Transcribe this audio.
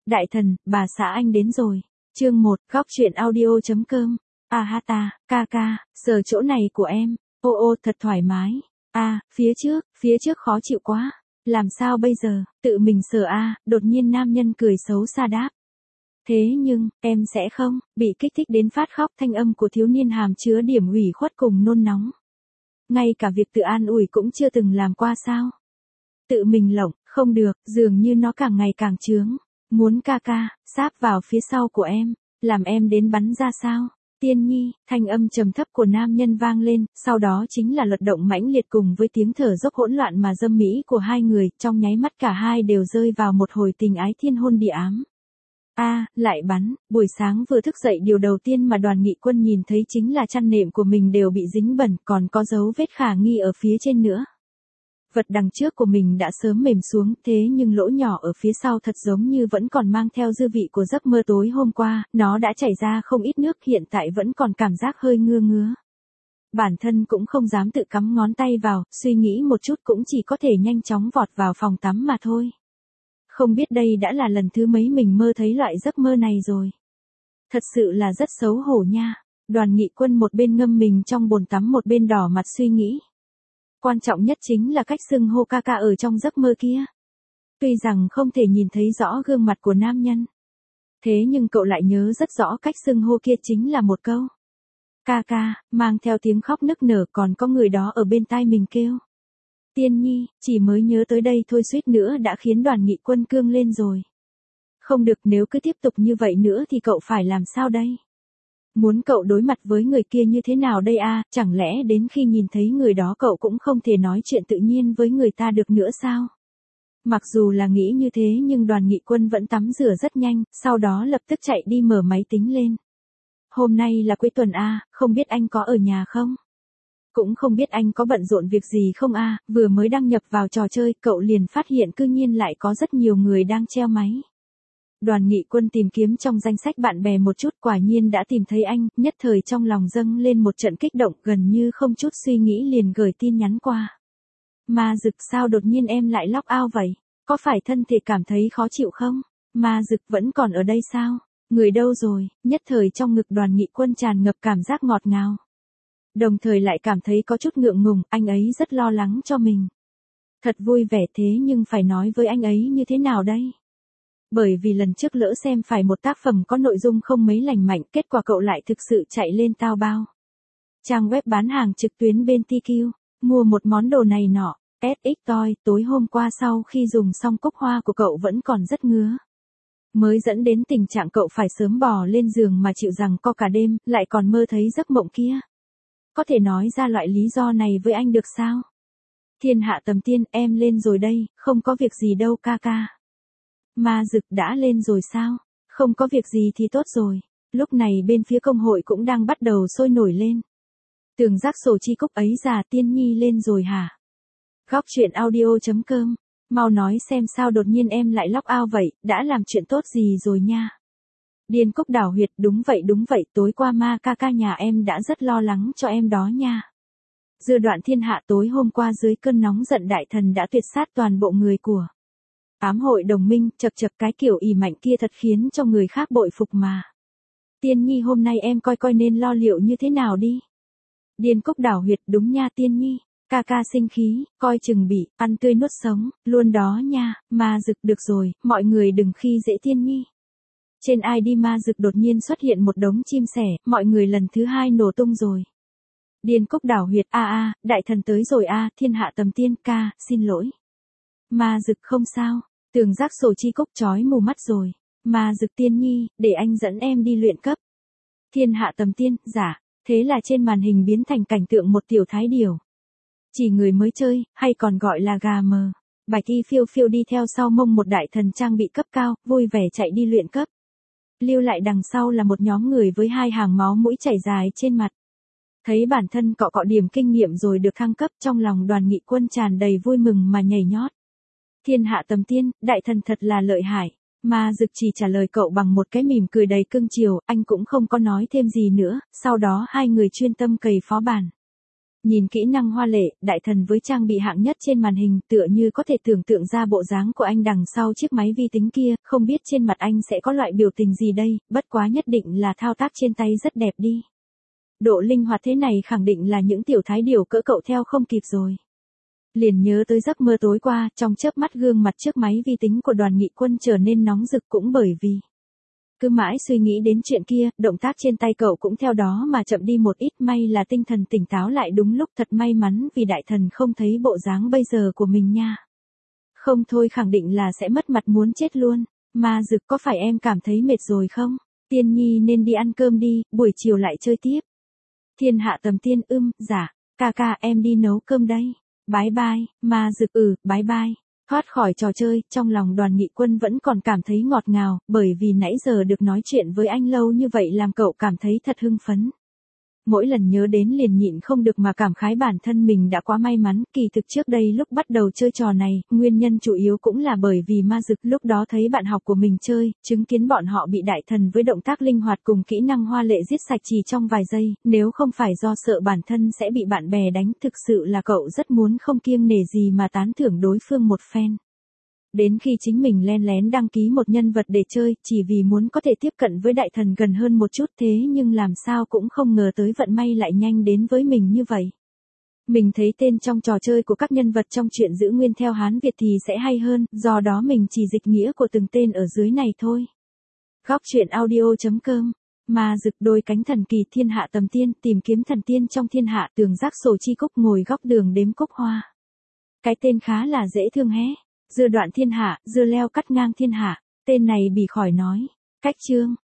Đại thần, bà xã anh đến rồi. Chương 1, góc truyện audio.com. À ha ta, ca, sờ chỗ này của em. Ô thật thoải mái. À, phía trước khó chịu quá. Làm sao bây giờ, tự mình sờ đột nhiên nam nhân cười xấu xa đáp. Thế nhưng, em sẽ không, bị kích thích đến phát khóc, thanh âm của thiếu niên hàm chứa điểm ủy khuất cùng nôn nóng. Ngay cả việc tự an ủi cũng chưa từng làm qua sao. Tự mình lộng, không được, dường như nó càng ngày càng chướng. Muốn ca, sáp vào phía sau của em, làm em đến bắn ra sao? Tiên nhi, thanh âm trầm thấp của nam nhân vang lên, sau đó chính là luật động mãnh liệt cùng với tiếng thở dốc hỗn loạn mà dâm mỹ của hai người, trong nháy mắt cả hai đều rơi vào một hồi tình ái thiên hôn địa ám. Lại bắn, buổi sáng vừa thức dậy điều đầu tiên mà Đoàn Nghị Quân nhìn thấy chính là chăn nệm của mình đều bị dính bẩn, còn có dấu vết khả nghi ở phía trên nữa. Vật đằng trước của mình đã sớm mềm xuống, thế nhưng lỗ nhỏ ở phía sau thật giống như vẫn còn mang theo dư vị của giấc mơ tối hôm qua, nó đã chảy ra không ít nước, hiện tại vẫn còn cảm giác hơi ngứa. Bản thân cũng không dám tự cắm ngón tay vào, suy nghĩ một chút cũng chỉ có thể nhanh chóng vọt vào phòng tắm mà thôi. Không biết đây đã là lần thứ mấy mình mơ thấy loại giấc mơ này rồi. Thật sự là rất xấu hổ nha. Đoàn Nghị Quân một bên ngâm mình trong bồn tắm một bên đỏ mặt suy nghĩ. Quan trọng nhất chính là cách xưng hô ca ở trong giấc mơ kia. Tuy rằng không thể nhìn thấy rõ gương mặt của nam nhân. Thế nhưng cậu lại nhớ rất rõ cách xưng hô kia chính là một câu. Ca, mang theo tiếng khóc nức nở, còn có người đó ở bên tai mình kêu. Tiên nhi, chỉ mới nhớ tới đây thôi suýt nữa đã khiến Đoàn Nghị Quân cương lên rồi. Không được, nếu cứ tiếp tục như vậy nữa thì cậu phải làm sao đây? Muốn cậu đối mặt với người kia như thế nào đây chẳng lẽ đến khi nhìn thấy người đó cậu cũng không thể nói chuyện tự nhiên với người ta được nữa sao? Mặc dù là nghĩ như thế nhưng Đoàn Nghị Quân vẫn tắm rửa rất nhanh, sau đó lập tức chạy đi mở máy tính lên. Hôm nay là cuối tuần không biết anh có ở nhà không? Cũng không biết anh có bận rộn việc gì không vừa mới đăng nhập vào trò chơi, cậu liền phát hiện cư nhiên lại có rất nhiều người đang treo máy. Đoàn Nghị Quân tìm kiếm trong danh sách bạn bè một chút, quả nhiên đã tìm thấy anh, nhất thời trong lòng dâng lên một trận kích động, gần như không chút suy nghĩ liền gửi tin nhắn qua. Ma Dực, sao đột nhiên em lại log out vậy? Có phải thân thể cảm thấy khó chịu không? Ma Dực vẫn còn ở đây sao? Người đâu rồi? Nhất thời trong ngực Đoàn Nghị Quân tràn ngập cảm giác ngọt ngào. Đồng thời lại cảm thấy có chút ngượng ngùng, anh ấy rất lo lắng cho mình. Thật vui vẻ, thế nhưng phải nói với anh ấy như thế nào đây? Bởi vì lần trước lỡ xem phải một tác phẩm có nội dung không mấy lành mạnh, kết quả cậu lại thực sự chạy lên Taobao. Trang web bán hàng trực tuyến bên TQ, mua một món đồ này nọ, SX Toy, tối hôm qua sau khi dùng xong cúc hoa của cậu vẫn còn rất ngứa. Mới dẫn đến tình trạng cậu phải sớm bò lên giường mà chịu rằng co cả đêm, lại còn mơ thấy giấc mộng kia. Có thể nói ra loại lý do này với anh được sao? Thiên hạ tầm tiên, em lên rồi đây, không có việc gì đâu ca. Ma Dực đã lên rồi sao? Không có việc gì thì tốt rồi. Lúc này bên phía công hội cũng đang bắt đầu sôi nổi lên. Tường Giác Sổ Chi Cúc ấy già, Tiên nhi lên rồi hả? Góc truyện audio.com. Mau nói xem sao đột nhiên em lại log out vậy, đã làm chuyện tốt gì rồi nha? Điên Cúc Đảo Huyệt, đúng vậy, tối qua ma ca nhà em đã rất lo lắng cho em đó nha. Dư Đoạn Thiên Hạ, tối hôm qua dưới cơn nóng giận đại thần đã tuyệt sát toàn bộ người của ám hội đồng minh, chật cái kiểu ỉ mạnh kia thật khiến cho người khác bội phục mà. Tiên nhi, hôm nay em coi nên lo liệu như thế nào đi. Điên Cúc Đảo Huyệt, đúng nha Tiên nhi, ca sinh khí, coi chừng bị ăn tươi nuốt sống, luôn đó nha. Ma Dực, được rồi, mọi người đừng khi dễ Tiên nhi. Trên ID Ma Dực đột nhiên xuất hiện một đống chim sẻ, mọi người lần thứ 2 nổ tung rồi. Điên Cúc Đảo Huyệt, đại thần tới rồi Thiên hạ tầm tiên, ca, xin lỗi. Ma Dực, không sao. Tường Giác Sổ Chi Cúc, chói mù mắt rồi. Ma Dực, Tiên nhi, để anh dẫn em đi luyện cấp. Thiên hạ tầm tiên, dạ. Thế là trên màn hình biến thành cảnh tượng một tiểu thái điểu. Chỉ người mới chơi, hay còn gọi là gà mờ. Bạch y phiêu đi theo sau mông một đại thần trang bị cấp cao, vui vẻ chạy đi luyện cấp. Lưu lại đằng sau là một nhóm người với 2 hàng máu mũi chảy dài trên mặt. Thấy bản thân cọ điểm kinh nghiệm rồi được thăng cấp, trong lòng Đoàn Nghị Quân tràn đầy vui mừng mà nhảy nhót. Thiên hạ tầm tiên, đại thần thật là lợi hại. Ma Dực chỉ trả lời cậu bằng một cái mỉm cười đầy cưng chiều, anh cũng không có nói thêm gì nữa, sau đó hai người chuyên tâm cày phó bản. Nhìn kỹ năng hoa lệ, đại thần với trang bị hạng nhất trên màn hình tựa như có thể tưởng tượng ra bộ dáng của anh đằng sau chiếc máy vi tính kia, không biết trên mặt anh sẽ có loại biểu tình gì đây, bất quá nhất định là thao tác trên tay rất đẹp đi. Độ linh hoạt thế này khẳng định là những tiểu thái điểu cỡ cậu theo không kịp rồi. Liền nhớ tới giấc mơ tối qua, trong chớp mắt gương mặt trước máy vi tính của Đoàn Nghị Quân trở nên nóng rực cũng bởi vì cứ mãi suy nghĩ đến chuyện kia, động tác trên tay cậu cũng theo đó mà chậm đi một ít, may là tinh thần tỉnh táo lại đúng lúc, thật may mắn vì đại thần không thấy bộ dáng bây giờ của mình nha. Không thôi khẳng định là sẽ mất mặt muốn chết luôn. Ma Dực, có phải em cảm thấy mệt rồi không? Tiên Nhi nên đi ăn cơm đi, buổi chiều lại chơi tiếp. Thiên Hạ Tầm Tiên, dạ, ca ca em đi nấu cơm đây. Bye bye, Ma Dực, bye bye. Thoát khỏi trò chơi, trong lòng Đoàn Nghị Quân vẫn còn cảm thấy ngọt ngào, bởi vì nãy giờ được nói chuyện với anh lâu như vậy làm cậu cảm thấy thật hưng phấn. Mỗi lần nhớ đến liền nhịn không được mà cảm khái bản thân mình đã quá may mắn, kỳ thực trước đây lúc bắt đầu chơi trò này, nguyên nhân chủ yếu cũng là bởi vì Ma Dực lúc đó thấy bạn học của mình chơi, chứng kiến bọn họ bị đại thần với động tác linh hoạt cùng kỹ năng hoa lệ giết sạch chỉ trong vài giây, nếu không phải do sợ bản thân sẽ bị bạn bè đánh, thực sự là cậu rất muốn không kiêng nể gì mà tán thưởng đối phương một phen. Đến khi chính mình len lén đăng ký một nhân vật để chơi, chỉ vì muốn có thể tiếp cận với đại thần gần hơn một chút, thế nhưng làm sao cũng không ngờ tới vận may lại nhanh đến với mình như vậy. Mình thấy tên trong trò chơi của các nhân vật trong truyện giữ nguyên theo Hán Việt thì sẽ hay hơn, do đó mình chỉ dịch nghĩa của từng tên ở dưới này thôi. Góc truyện audio.com. Ma Dực, đôi cánh thần kỳ, Thiên Hạ Tầm Tiên, tìm kiếm thần tiên trong thiên hạ, Tường Giác Sổ Chi Cúc ngồi góc đường đếm cúc hoa. Cái tên khá là dễ thương hé. Dưa đoạn thiên hạ, dưa leo cắt ngang thiên hạ, tên này bị khỏi nói. Cách chương.